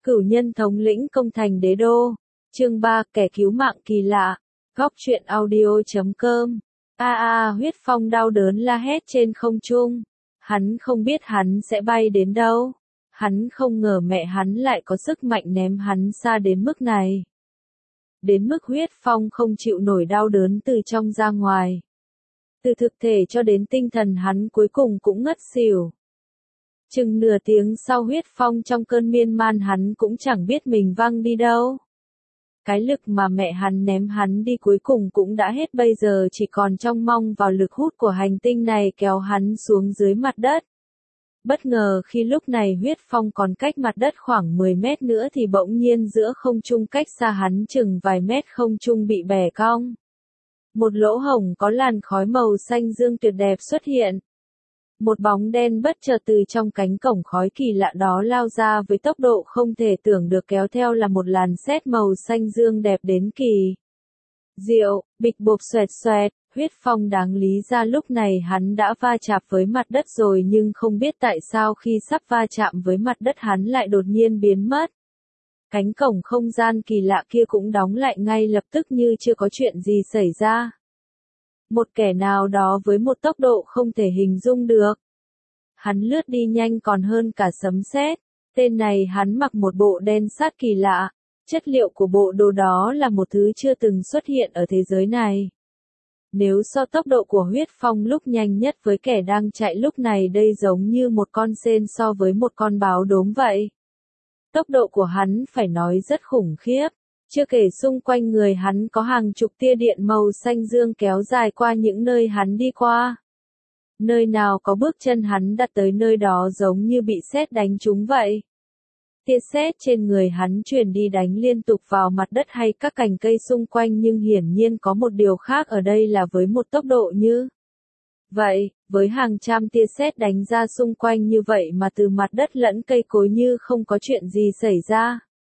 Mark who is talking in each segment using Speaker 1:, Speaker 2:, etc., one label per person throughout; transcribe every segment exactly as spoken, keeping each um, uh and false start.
Speaker 1: Cửu nhân thống lĩnh công thành đế đô. Chương ba, kẻ cứu mạng kỳ lạ. Góc truyện audio chấm com. A a, Huyết Phong đau đớn la hét trên không trung. Hắn không biết hắn sẽ bay đến đâu. Hắn không ngờ mẹ hắn lại có sức mạnh ném hắn xa đến mức này. Đến mức Huyết Phong không chịu nổi đau đớn từ trong ra ngoài. Từ thực thể cho đến tinh thần hắn cuối cùng cũng ngất xỉu. Chừng nửa tiếng sau Huyết Phong trong cơn miên man hắn cũng chẳng biết mình văng đi đâu. Cái lực mà mẹ hắn ném hắn đi cuối cùng cũng đã hết, bây giờ chỉ còn trông mong vào lực hút của hành tinh này kéo hắn xuống dưới mặt đất. Bất ngờ khi lúc này Huyết Phong còn cách mặt đất khoảng mười mét nữa thì bỗng nhiên giữa không trung cách xa hắn chừng vài mét không trung bị bẻ cong. Một lỗ hổng có làn khói màu xanh dương tuyệt đẹp xuất hiện. Một bóng đen bất chợt từ trong cánh cổng khói kỳ lạ đó lao ra với tốc độ không thể tưởng được, kéo theo là một làn sét màu xanh dương đẹp đến kỳ diệu, bịch bộp xoẹt xoẹt. Huyết Phong đáng lý ra lúc này hắn đã va chạm với mặt đất rồi, nhưng không biết tại sao khi sắp va chạm với mặt đất hắn lại đột nhiên biến mất. Cánh cổng không gian kỳ lạ kia cũng đóng lại ngay lập tức như chưa có chuyện gì xảy ra. Một kẻ nào đó với một tốc độ không thể hình dung được. Hắn lướt đi nhanh còn hơn cả sấm sét. Tên này hắn mặc một bộ đen sắt kỳ lạ. Chất liệu của bộ đồ đó là một thứ chưa từng xuất hiện ở thế giới này. Nếu so tốc độ của Huyết Phong lúc nhanh nhất với kẻ đang chạy lúc này, đây giống như một con sên so với một con báo đốm vậy. Tốc độ của hắn phải nói rất khủng khiếp. Chưa kể xung quanh người hắn có hàng chục tia điện màu xanh dương kéo dài qua những nơi hắn đi qua. Nơi nào có bước chân hắn đặt tới nơi đó giống như bị sét đánh trúng vậy. Tia sét trên người hắn truyền đi đánh liên tục vào mặt đất hay các cành cây xung quanh, nhưng hiển nhiên có một điều khác ở đây là với một tốc độ như vậy, với hàng trăm tia sét đánh ra xung quanh như vậy mà từ mặt đất lẫn cây cối như không có chuyện gì xảy ra.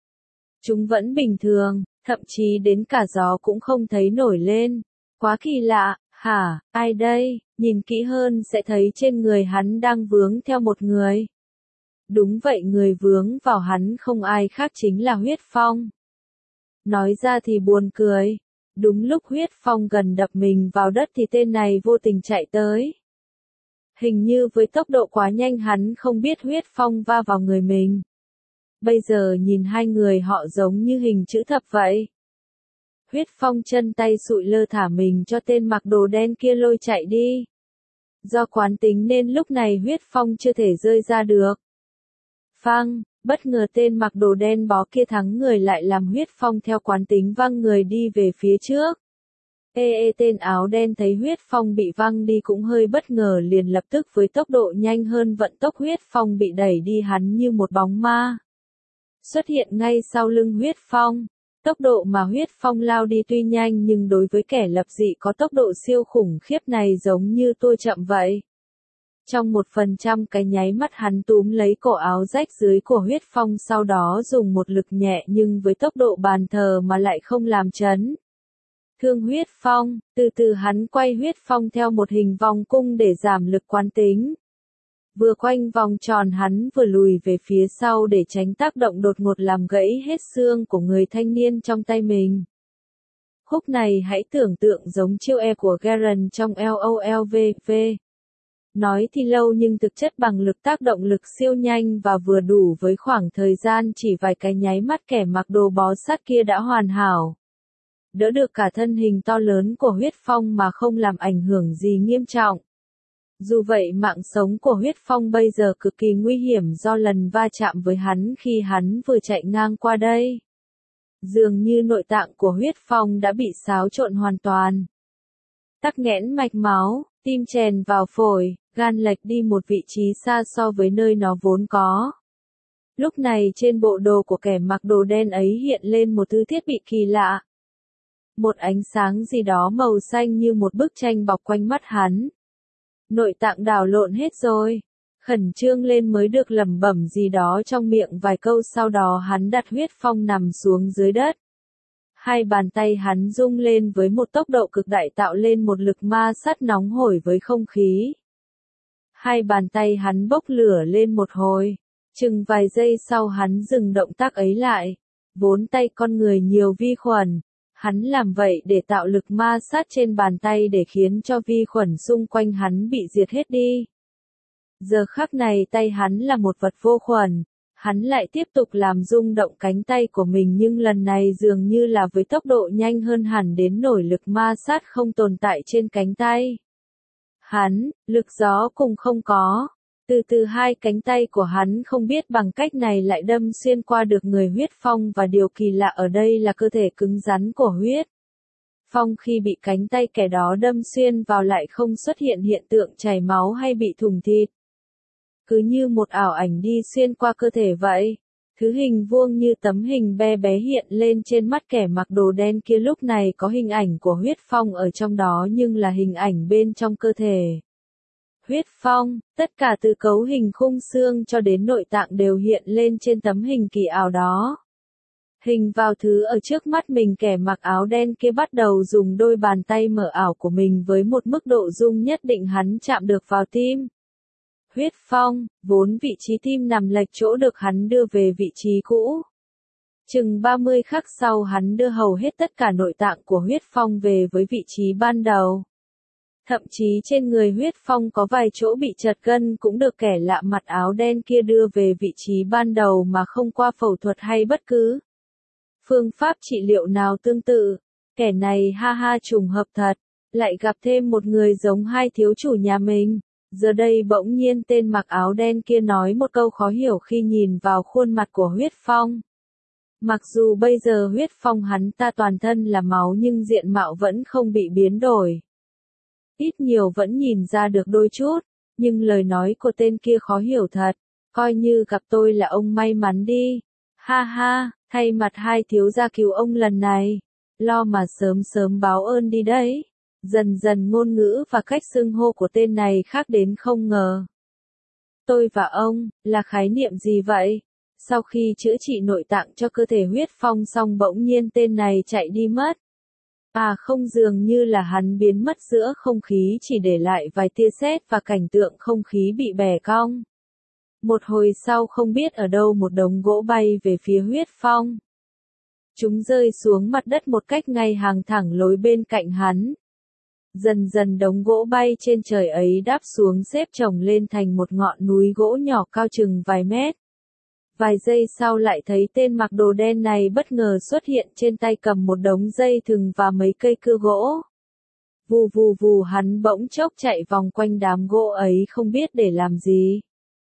Speaker 1: Chúng vẫn bình thường, thậm chí đến cả gió cũng không thấy nổi lên. Quá kỳ lạ, hả, ai đây? Nhìn kỹ hơn sẽ thấy trên người hắn đang vướng theo một người. Đúng vậy, người vướng vào hắn không ai khác chính là Huyết Phong. Nói ra thì buồn cười. Đúng lúc Huyết Phong gần đập mình vào đất thì tên này vô tình chạy tới. Hình như với tốc độ quá nhanh hắn không biết Huyết Phong va vào người mình. Bây giờ nhìn hai người họ giống như hình chữ thập vậy. Huyết Phong chân tay sụi lơ thả mình cho tên mặc đồ đen kia lôi chạy đi. Do quán tính nên lúc này Huyết Phong chưa thể rơi ra được. Phang, bất ngờ tên mặc đồ đen bó kia thắng người lại làm Huyết Phong theo quán tính văng người đi về phía trước. Ê ê tên áo đen thấy Huyết Phong bị văng đi cũng hơi bất ngờ, liền lập tức với tốc độ nhanh hơn vận tốc Huyết Phong bị đẩy đi, hắn như một bóng ma xuất hiện ngay sau lưng Huyết Phong. Tốc độ mà Huyết Phong lao đi tuy nhanh nhưng đối với kẻ lập dị có tốc độ siêu khủng khiếp này giống như tua chậm vậy. Trong một phần trăm cái nháy mắt hắn túm lấy cổ áo rách dưới của Huyết Phong, sau đó dùng một lực nhẹ nhưng với tốc độ bàn thờ mà lại không làm chấn thương Huyết Phong. Từ từ hắn quay Huyết Phong theo một hình vòng cung để giảm lực quán tính. Vừa quanh vòng tròn hắn vừa lùi về phía sau để tránh tác động đột ngột làm gãy hết xương của người thanh niên trong tay mình. Khúc này hãy tưởng tượng giống chiêu E của Garen trong LOLVV. Nói thì lâu nhưng thực chất bằng lực tác động lực siêu nhanh và vừa đủ với khoảng thời gian chỉ vài cái nháy mắt, kẻ mặc đồ bó sắt kia đã hoàn hảo đỡ được cả thân hình to lớn của Huyết Phong mà không làm ảnh hưởng gì nghiêm trọng. Dù vậy mạng sống của Huyết Phong bây giờ cực kỳ nguy hiểm do lần va chạm với hắn khi hắn vừa chạy ngang qua đây. Dường như nội tạng của Huyết Phong đã bị xáo trộn hoàn toàn. Tắc nghẽn mạch máu, tim chèn vào phổi, gan lệch đi một vị trí xa so với nơi nó vốn có. Lúc này trên bộ đồ của kẻ mặc đồ đen ấy hiện lên một thứ thiết bị kỳ lạ. Một ánh sáng gì đó màu xanh như một bức tranh bọc quanh mắt hắn. Nội tạng đảo lộn hết rồi. Khẩn trương lên mới được lẩm bẩm gì đó trong miệng vài câu, sau đó hắn đặt Huyết Phong nằm xuống dưới đất. Hai bàn tay hắn rung lên với một tốc độ cực đại tạo lên một lực ma sát nóng hổi với không khí. Hai bàn tay hắn bốc lửa lên một hồi. Chừng vài giây sau hắn dừng động tác ấy lại. Vốn tay con người nhiều vi khuẩn. Hắn làm vậy để tạo lực ma sát trên bàn tay để khiến cho vi khuẩn xung quanh hắn bị diệt hết đi. Giờ khắc này tay hắn là một vật vô khuẩn. Hắn lại tiếp tục làm rung động cánh tay của mình nhưng lần này dường như là với tốc độ nhanh hơn hẳn đến nổi lực ma sát không tồn tại trên cánh tay. Hắn, lực gió cùng không có. Từ từ hai cánh tay của hắn không biết bằng cách này lại đâm xuyên qua được người Huyết Phong và điều kỳ lạ ở đây là cơ thể cứng rắn của Huyết Phong khi bị cánh tay kẻ đó đâm xuyên vào lại không xuất hiện hiện tượng chảy máu hay bị thủng thịt. Cứ như một ảo ảnh đi xuyên qua cơ thể vậy. Thứ hình vuông như tấm hình bé bé hiện lên trên mắt kẻ mặc đồ đen kia lúc này có hình ảnh của Huyết Phong ở trong đó nhưng là hình ảnh bên trong cơ thể. Huyết Phong, tất cả từ cấu hình khung xương cho đến nội tạng đều hiện lên trên tấm hình kỳ ảo đó. Hình vào thứ ở trước mắt mình kẻ mặc áo đen kia bắt đầu dùng đôi bàn tay mở ảo của mình với một mức độ rung nhất định hắn chạm được vào tim. Huyết Phong, vốn vị trí tim nằm lệch chỗ được hắn đưa về vị trí cũ. Chừng ba mươi khắc sau hắn đưa hầu hết tất cả nội tạng của Huyết Phong về với vị trí ban đầu. Thậm chí trên người Huyết Phong có vài chỗ bị chật gân cũng được kẻ lạ mặt áo đen kia đưa về vị trí ban đầu mà không qua phẫu thuật hay bất cứ phương pháp trị liệu nào tương tự. Kẻ này ha ha trùng hợp thật, lại gặp thêm một người giống hai thiếu chủ nhà mình. Giờ đây bỗng nhiên tên mặc áo đen kia nói một câu khó hiểu khi nhìn vào khuôn mặt của Huyết Phong. Mặc dù bây giờ Huyết Phong hắn ta toàn thân là máu nhưng diện mạo vẫn không bị biến đổi. Ít nhiều vẫn nhìn ra được đôi chút, nhưng lời nói của tên kia khó hiểu thật, coi như gặp tôi là ông may mắn đi. Ha ha, thay mặt hai thiếu gia cứu ông lần này, lo mà sớm sớm báo ơn đi đấy. Dần dần ngôn ngữ và cách xưng hô của tên này khác đến không ngờ. Tôi và ông, là khái niệm gì vậy? Sau khi chữa trị nội tạng cho cơ thể Huyết Phong xong bỗng nhiên tên này chạy đi mất. À không, dường như là hắn biến mất giữa không khí chỉ để lại vài tia sét và cảnh tượng không khí bị bẻ cong. Một hồi sau không biết ở đâu một đống gỗ bay về phía Huyết Phong. Chúng rơi xuống mặt đất một cách ngay hàng thẳng lối bên cạnh hắn. Dần dần đống gỗ bay trên trời ấy đáp xuống xếp chồng lên thành một ngọn núi gỗ nhỏ cao chừng vài mét. Vài giây sau lại thấy tên mặc đồ đen này bất ngờ xuất hiện trên tay cầm một đống dây thừng và mấy cây cưa gỗ. Vù vù vù hắn bỗng chốc chạy vòng quanh đám gỗ ấy không biết để làm gì.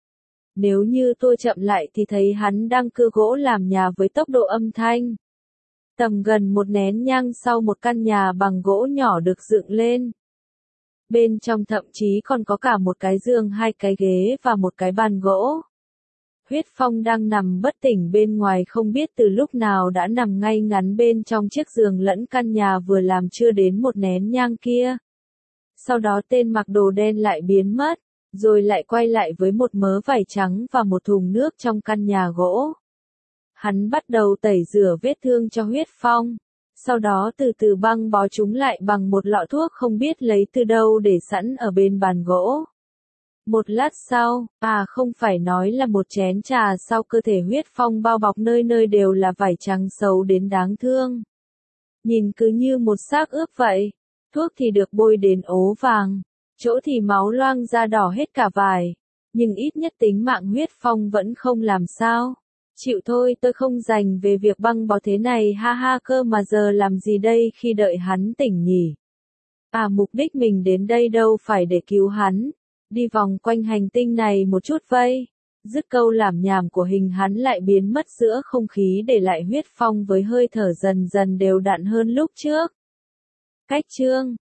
Speaker 1: Nếu như tôi chậm lại thì thấy hắn đang cưa gỗ làm nhà với tốc độ âm thanh. Tầm gần một nén nhang sau một căn nhà bằng gỗ nhỏ được dựng lên. Bên trong thậm chí còn có cả một cái giường, hai cái ghế và một cái bàn gỗ. Huyết Phong đang nằm bất tỉnh bên ngoài không biết từ lúc nào đã nằm ngay ngắn bên trong chiếc giường lẫn căn nhà vừa làm chưa đến một nén nhang kia. Sau đó tên mặc đồ đen lại biến mất, rồi lại quay lại với một mớ vải trắng và một thùng nước trong căn nhà gỗ. Hắn bắt đầu tẩy rửa vết thương cho Huyết Phong, sau đó từ từ băng bó chúng lại bằng một lọ thuốc không biết lấy từ đâu để sẵn ở bên bàn gỗ. Một lát sau, à không phải nói là một chén trà sau cơ thể Huyết Phong bao bọc nơi nơi đều là vải trắng xấu đến đáng thương. Nhìn cứ như một xác ướp vậy, thuốc thì được bôi đến ố vàng, chỗ thì máu loang ra đỏ hết cả vải, nhưng ít nhất tính mạng Huyết Phong vẫn không làm sao. Chịu thôi, tôi không dành về việc băng bó thế này, ha ha, cơ mà giờ làm gì đây khi đợi hắn tỉnh nhỉ? À mục đích mình đến đây đâu phải để cứu hắn, đi vòng quanh hành tinh này một chút vây. Dứt câu lảm nhảm của hình hắn lại biến mất giữa không khí để lại Huyết Phong với hơi thở dần dần đều đặn hơn lúc trước. Cách chương